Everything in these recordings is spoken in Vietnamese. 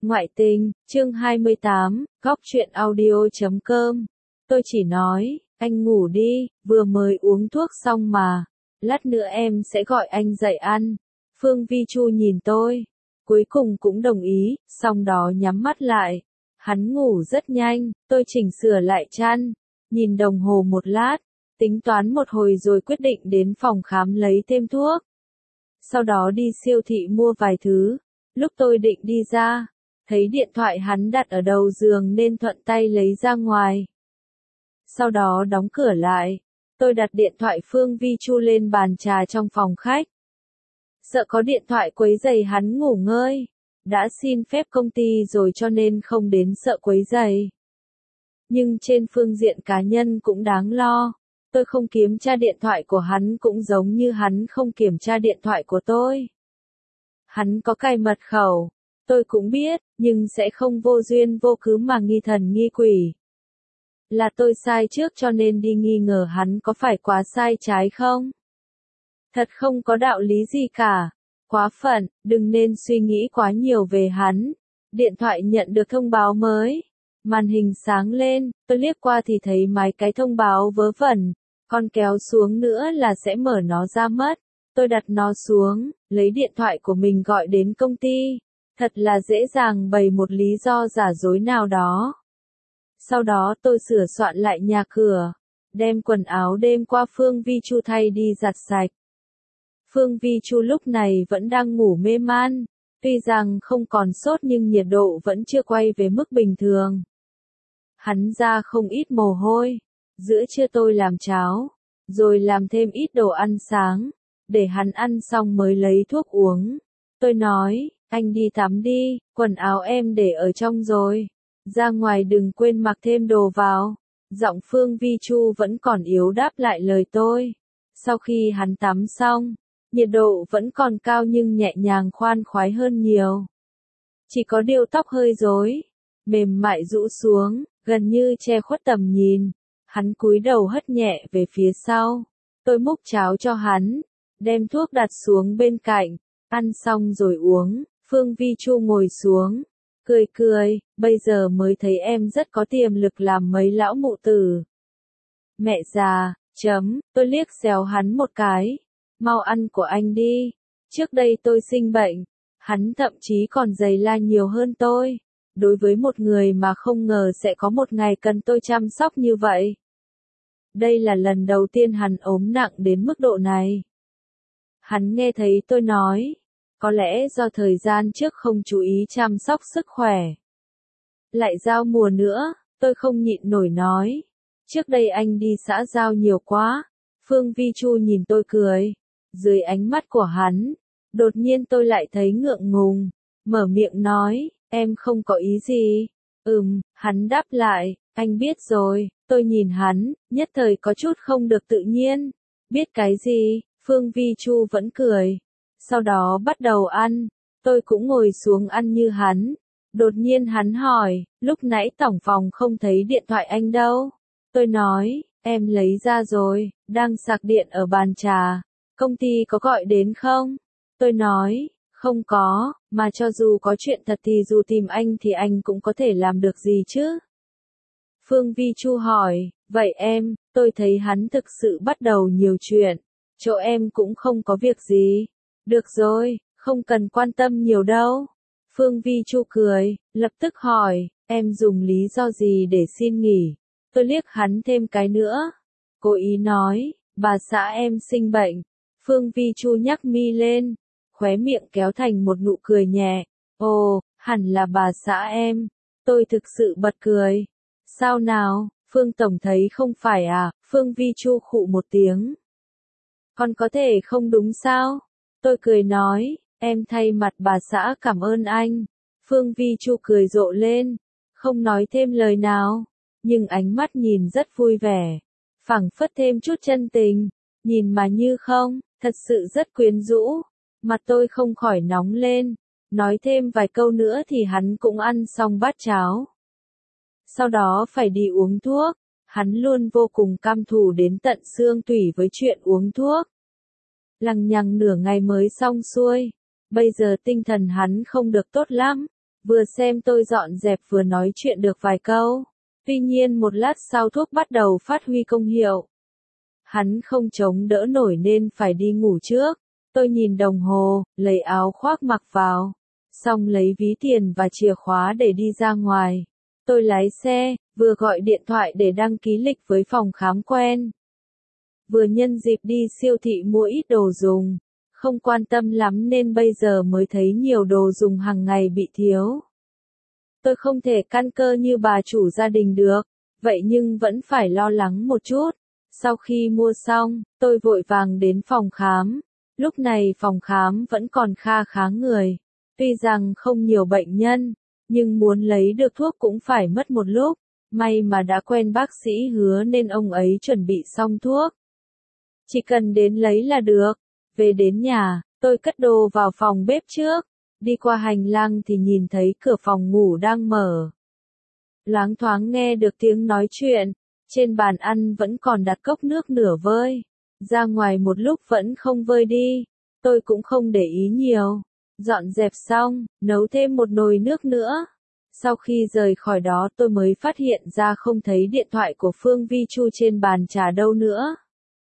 Ngoại tình, chương 28, góc truyện audio.com. Tôi chỉ nói, anh ngủ đi, vừa mới uống thuốc xong mà. Lát nữa em sẽ gọi anh dậy ăn. Phương Vi Chu nhìn tôi. Cuối cùng cũng đồng ý, xong đó nhắm mắt lại. Hắn ngủ rất nhanh, tôi chỉnh sửa lại chăn. Nhìn đồng hồ một lát, tính toán một hồi rồi quyết định đến phòng khám lấy thêm thuốc. Sau đó đi siêu thị mua vài thứ. Lúc tôi định đi ra, thấy điện thoại hắn đặt ở đầu giường nên thuận tay lấy ra ngoài. Sau đó đóng cửa lại, tôi đặt điện thoại Phương Vi Chu lên bàn trà trong phòng khách. Sợ có điện thoại quấy rầy hắn ngủ ngơi, đã xin phép công ty rồi cho nên không đến sợ quấy rầy. Nhưng trên phương diện cá nhân cũng đáng lo, tôi không kiểm tra điện thoại của hắn cũng giống như hắn không kiểm tra điện thoại của tôi. Hắn có cài mật khẩu, tôi cũng biết, nhưng sẽ không vô duyên vô cớ mà nghi thần nghi quỷ. Là tôi sai trước cho nên đi nghi ngờ hắn có phải quá sai trái không? Thật không có đạo lý gì cả. Quá phận, đừng nên suy nghĩ quá nhiều về hắn. Điện thoại nhận được thông báo mới. Màn hình sáng lên, tôi liếc qua thì thấy mấy cái thông báo vớ vẩn. Còn kéo xuống nữa là sẽ mở nó ra mất. Tôi đặt nó xuống, lấy điện thoại của mình gọi đến công ty. Thật là dễ dàng bày một lý do giả dối nào đó. Sau đó tôi sửa soạn lại nhà cửa, đem quần áo đêm qua Phương Vi Chu thay đi giặt sạch. Phương Vi Chu lúc này vẫn đang ngủ mê man, tuy rằng không còn sốt nhưng nhiệt độ vẫn chưa quay về mức bình thường. Hắn ra không ít mồ hôi, giữa trưa tôi làm cháo, rồi làm thêm ít đồ ăn sáng, để hắn ăn xong mới lấy thuốc uống. Tôi nói, anh đi tắm đi, quần áo em để ở trong rồi. Ra ngoài đừng quên mặc thêm đồ vào. Giọng Phương Vi Chu vẫn còn yếu đáp lại lời tôi. Sau khi hắn tắm xong, nhiệt độ vẫn còn cao nhưng nhẹ nhàng khoan khoái hơn nhiều. Chỉ có điều tóc hơi rối, mềm mại rũ xuống, gần như che khuất tầm nhìn. Hắn cúi đầu hất nhẹ về phía sau. Tôi múc cháo cho hắn, đem thuốc đặt xuống bên cạnh, ăn xong rồi uống. Phương Vi Chu ngồi xuống, cười cười, bây giờ mới thấy em rất có tiềm lực làm mấy lão mụ tử. Mẹ già, tôi liếc xéo hắn một cái, mau ăn của anh đi, trước đây tôi sinh bệnh, hắn thậm chí còn dày la nhiều hơn tôi, đối với một người mà không ngờ sẽ có một ngày cần tôi chăm sóc như vậy. Đây là lần đầu tiên hắn ốm nặng đến mức độ này. Hắn nghe thấy tôi nói, có lẽ do thời gian trước không chú ý chăm sóc sức khỏe. Lại giao mùa nữa, tôi không nhịn nổi nói. Trước đây anh đi xã giao nhiều quá. Phương Vi Chu nhìn tôi cười. Dưới ánh mắt của hắn, đột nhiên tôi lại thấy ngượng ngùng. Mở miệng nói, em không có ý gì. Hắn đáp lại, anh biết rồi. Tôi nhìn hắn, nhất thời có chút không được tự nhiên. Biết cái gì? Phương Vi Chu vẫn cười. Sau đó bắt đầu ăn, tôi cũng ngồi xuống ăn như hắn. Đột nhiên hắn hỏi, lúc nãy tổng phòng không thấy điện thoại anh đâu. Tôi nói, em lấy ra rồi, đang sạc điện ở bàn trà. Công ty có gọi đến không? Tôi nói, không có, mà cho dù có chuyện thật thì dù tìm anh thì anh cũng có thể làm được gì chứ? Phương Vi Chu hỏi, vậy em, tôi thấy hắn thực sự bắt đầu nhiều chuyện. Chỗ em cũng không có việc gì. Được rồi, không cần quan tâm nhiều đâu. Phương Vi Chu cười, lập tức hỏi, em dùng lý do gì để xin nghỉ? Tôi liếc hắn thêm cái nữa. Cố ý nói, bà xã em sinh bệnh. Phương Vi Chu nhắc mi lên, khóe miệng kéo thành một nụ cười nhẹ. Ồ, hẳn là bà xã em. Tôi thực sự bật cười. Sao nào, Phương Tổng thấy không phải à? Phương Vi Chu khụ một tiếng. Còn có thể không đúng sao? Tôi cười nói, em thay mặt bà xã cảm ơn anh. Phương Vi Chu cười rộ lên, không nói thêm lời nào, nhưng ánh mắt nhìn rất vui vẻ, phảng phất thêm chút chân tình, nhìn mà như không, thật sự rất quyến rũ. Mặt tôi không khỏi nóng lên, nói thêm vài câu nữa thì hắn cũng ăn xong bát cháo. Sau đó phải đi uống thuốc, hắn luôn vô cùng căm thù đến tận xương tủy với chuyện uống thuốc. Lằng nhằng nửa ngày mới xong xuôi, bây giờ tinh thần hắn không được tốt lắm, Vừa xem tôi dọn dẹp vừa nói chuyện được vài câu. Tuy nhiên một lát sau thuốc bắt đầu phát huy công hiệu. Hắn không chống đỡ nổi nên phải đi ngủ trước. Tôi nhìn đồng hồ, lấy áo khoác mặc vào. Xong lấy ví tiền và chìa khóa để đi ra ngoài. Tôi lái xe, vừa gọi điện thoại để đăng ký lịch với phòng khám quen. Vừa nhân dịp đi siêu thị mua ít đồ dùng. Không quan tâm lắm nên bây giờ mới thấy nhiều đồ dùng hàng ngày bị thiếu. Tôi không thể căn cơ như bà chủ gia đình được, vậy nhưng vẫn phải lo lắng một chút. Sau khi mua xong, tôi vội vàng đến phòng khám. Lúc này phòng khám vẫn còn kha khá người. Tuy rằng không nhiều bệnh nhân, nhưng muốn lấy được thuốc cũng phải mất một lúc. May mà đã quen bác sĩ Hứa nên ông ấy chuẩn bị xong thuốc. Chỉ cần đến lấy là được. Về đến nhà, tôi cất đồ vào phòng bếp trước. Đi qua hành lang thì nhìn thấy cửa phòng ngủ đang mở. Loáng thoáng nghe được tiếng nói chuyện. Trên bàn ăn vẫn còn đặt cốc nước nửa vơi. Ra ngoài một lúc vẫn không vơi đi. Tôi cũng không để ý nhiều. Dọn dẹp xong, nấu thêm một nồi nước nữa. Sau khi rời khỏi đó tôi mới phát hiện ra không thấy điện thoại của Phương Vi Chu trên bàn trà đâu nữa.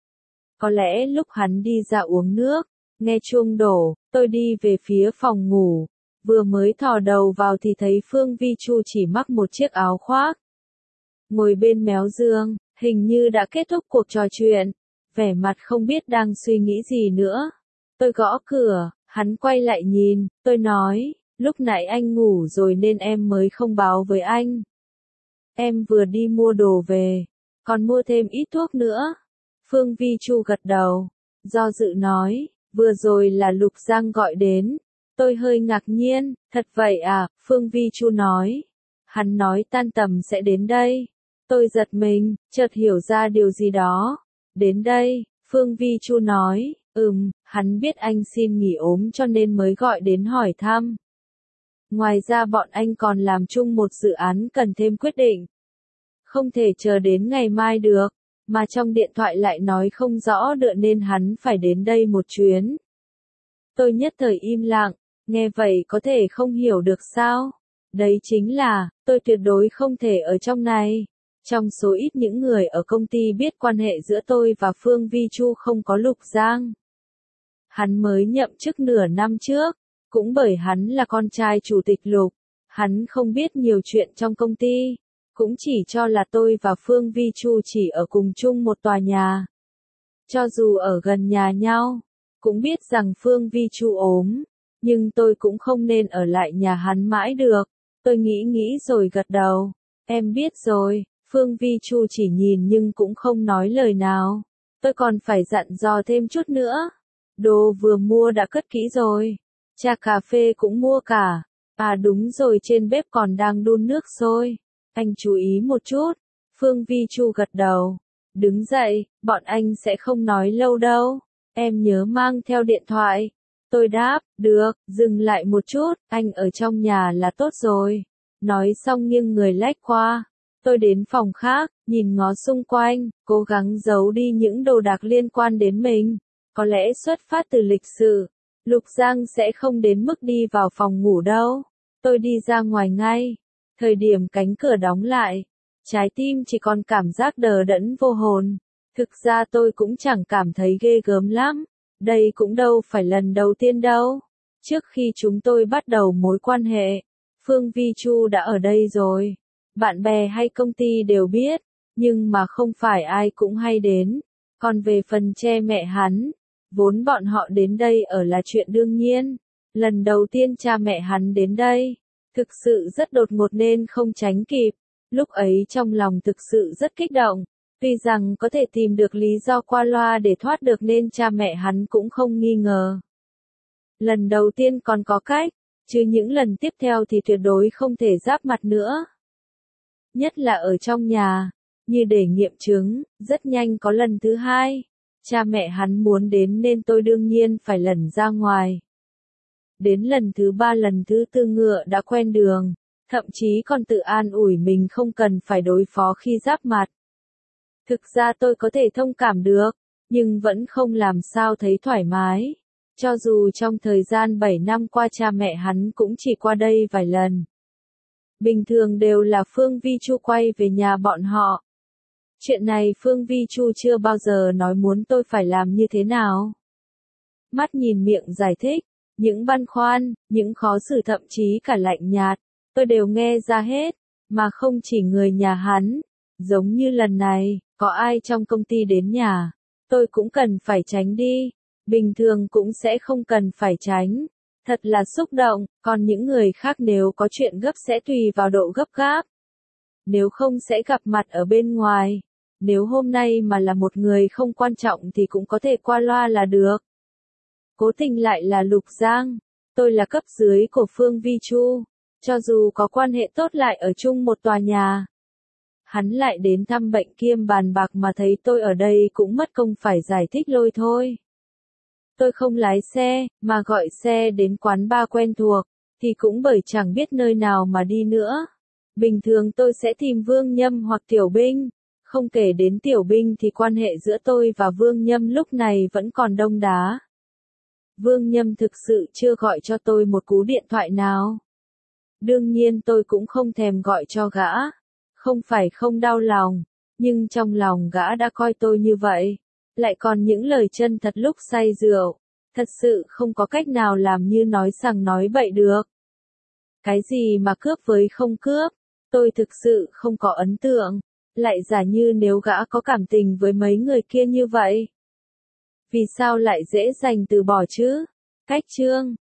Có lẽ lúc hắn đi ra uống nước, nghe chuông đổ, tôi đi về phía phòng ngủ. Vừa mới thò đầu vào thì thấy Phương Vi Chu chỉ mặc một chiếc áo khoác. Ngồi bên méo giường, hình như đã kết thúc cuộc trò chuyện. Vẻ mặt không biết đang suy nghĩ gì nữa. Tôi gõ cửa, hắn quay lại nhìn, tôi nói, lúc nãy anh ngủ rồi nên em mới không báo với anh. Em vừa đi mua đồ về, còn mua thêm ít thuốc nữa. Phương Vi Chu gật đầu, do dự nói, vừa rồi là Lục Giang gọi đến. Tôi hơi ngạc nhiên, thật vậy à, Phương Vi Chu nói. Hắn nói tan tầm sẽ đến đây. Tôi giật mình, chợt hiểu ra điều gì đó. Đến đây, Phương Vi Chu nói, hắn biết anh xin nghỉ ốm cho nên mới gọi đến hỏi thăm. Ngoài ra bọn anh còn làm chung một dự án cần thêm quyết định. Không thể chờ đến ngày mai được, mà trong điện thoại lại nói không rõ được nên hắn phải đến đây một chuyến. Tôi nhất thời im lặng, nghe vậy có thể không hiểu được sao? Đấy chính là, tôi tuyệt đối không thể ở trong này. Trong số ít những người ở công ty biết quan hệ giữa tôi và Phương Vi Chu không có Lục Giang. Hắn mới nhậm chức nửa năm trước, cũng bởi hắn là con trai chủ tịch Lục. Hắn không biết nhiều chuyện trong công ty, cũng chỉ cho là tôi và Phương Vi Chu chỉ ở cùng chung một tòa nhà. Cho dù ở gần nhà nhau, cũng biết rằng Phương Vi Chu ốm, nhưng tôi cũng không nên ở lại nhà hắn mãi được. Tôi nghĩ rồi gật đầu, em biết rồi. Phương Vi Chu chỉ nhìn nhưng cũng không nói lời nào. Tôi còn phải dặn dò thêm chút nữa. Đồ vừa mua đã cất kỹ rồi. Trà cà phê cũng mua cả. À đúng rồi, trên bếp còn đang đun nước sôi. Anh chú ý một chút. Phương Vi Chu gật đầu. Đứng dậy, bọn anh sẽ không nói lâu đâu. Em nhớ mang theo điện thoại. Tôi đáp, được, dừng lại một chút, anh ở trong nhà là tốt rồi. Nói xong nghiêng người lách qua. Tôi đến phòng khác, nhìn ngó xung quanh, cố gắng giấu đi những đồ đạc liên quan đến mình. Có lẽ xuất phát từ lịch sự, Lục Giang sẽ không đến mức đi vào phòng ngủ đâu. Tôi đi ra ngoài ngay. Thời điểm cánh cửa đóng lại, trái tim chỉ còn cảm giác đờ đẫn vô hồn. Thực ra tôi cũng chẳng cảm thấy ghê gớm lắm. Đây cũng đâu phải lần đầu tiên đâu. Trước khi chúng tôi bắt đầu mối quan hệ, Phương Vi Chu đã ở đây rồi. Bạn bè hay công ty đều biết, nhưng mà không phải ai cũng hay đến. Còn về phần che mẹ hắn, vốn bọn họ đến đây ở là chuyện đương nhiên. Lần đầu tiên cha mẹ hắn đến đây, thực sự rất đột ngột nên không tránh kịp. Lúc ấy trong lòng thực sự rất kích động. Tuy rằng có thể tìm được lý do qua loa để thoát được nên cha mẹ hắn cũng không nghi ngờ. Lần đầu tiên còn có cách, chứ những lần tiếp theo thì tuyệt đối không thể giáp mặt nữa. Nhất là ở trong nhà, như để nghiệm chứng, rất nhanh có lần thứ hai. Cha mẹ hắn muốn đến nên tôi đương nhiên phải lẩn ra ngoài. Đến lần thứ ba lần thứ tư ngựa đã quen đường, thậm chí còn tự an ủi mình không cần phải đối phó khi giáp mặt. Thực ra tôi có thể thông cảm được, nhưng vẫn không làm sao thấy thoải mái. Cho dù trong thời gian 7 năm qua cha mẹ hắn cũng chỉ qua đây vài lần. Bình thường đều là Phương Vi Chu quay về nhà bọn họ. Chuyện này Phương Vi Chu chưa bao giờ nói muốn tôi phải làm như thế nào. Mắt nhìn miệng giải thích, những băn khoăn, những khó xử thậm chí cả lạnh nhạt, tôi đều nghe ra hết, mà không chỉ người nhà hắn. Giống như lần này, có ai trong công ty đến nhà, tôi cũng cần phải tránh đi, bình thường cũng sẽ không cần phải tránh. Thật là xúc động, còn những người khác nếu có chuyện gấp sẽ tùy vào độ gấp gáp. Nếu không sẽ gặp mặt ở bên ngoài. Nếu hôm nay mà là một người không quan trọng thì cũng có thể qua loa là được. Cố tình lại là Lục Giang. Tôi là cấp dưới của Phương Vi Chu. Cho dù có quan hệ tốt lại ở chung một tòa nhà. Hắn lại đến thăm bệnh kiêm bàn bạc mà thấy tôi ở đây cũng mất công phải giải thích lôi thôi. Tôi không lái xe, mà gọi xe đến quán bar quen thuộc, thì cũng bởi chẳng biết nơi nào mà đi nữa. Bình thường tôi sẽ tìm Vương Nhâm hoặc Tiểu Binh. Không kể đến Tiểu Binh thì quan hệ giữa tôi và Vương Nhâm lúc này vẫn còn đông đá. Vương Nhâm thực sự chưa gọi cho tôi một cú điện thoại nào. Đương nhiên tôi cũng không thèm gọi cho gã. Không phải không đau lòng, nhưng trong lòng gã đã coi tôi như vậy. Lại còn những lời chân thật lúc say rượu. Thật sự không có cách nào làm như nói sằng nói bậy được. Cái gì mà cướp với không cướp, tôi thực sự không có ấn tượng. Lại giả như nếu gã có cảm tình với mấy người kia như vậy. Vì sao lại dễ dàng từ bỏ chứ? Cách chương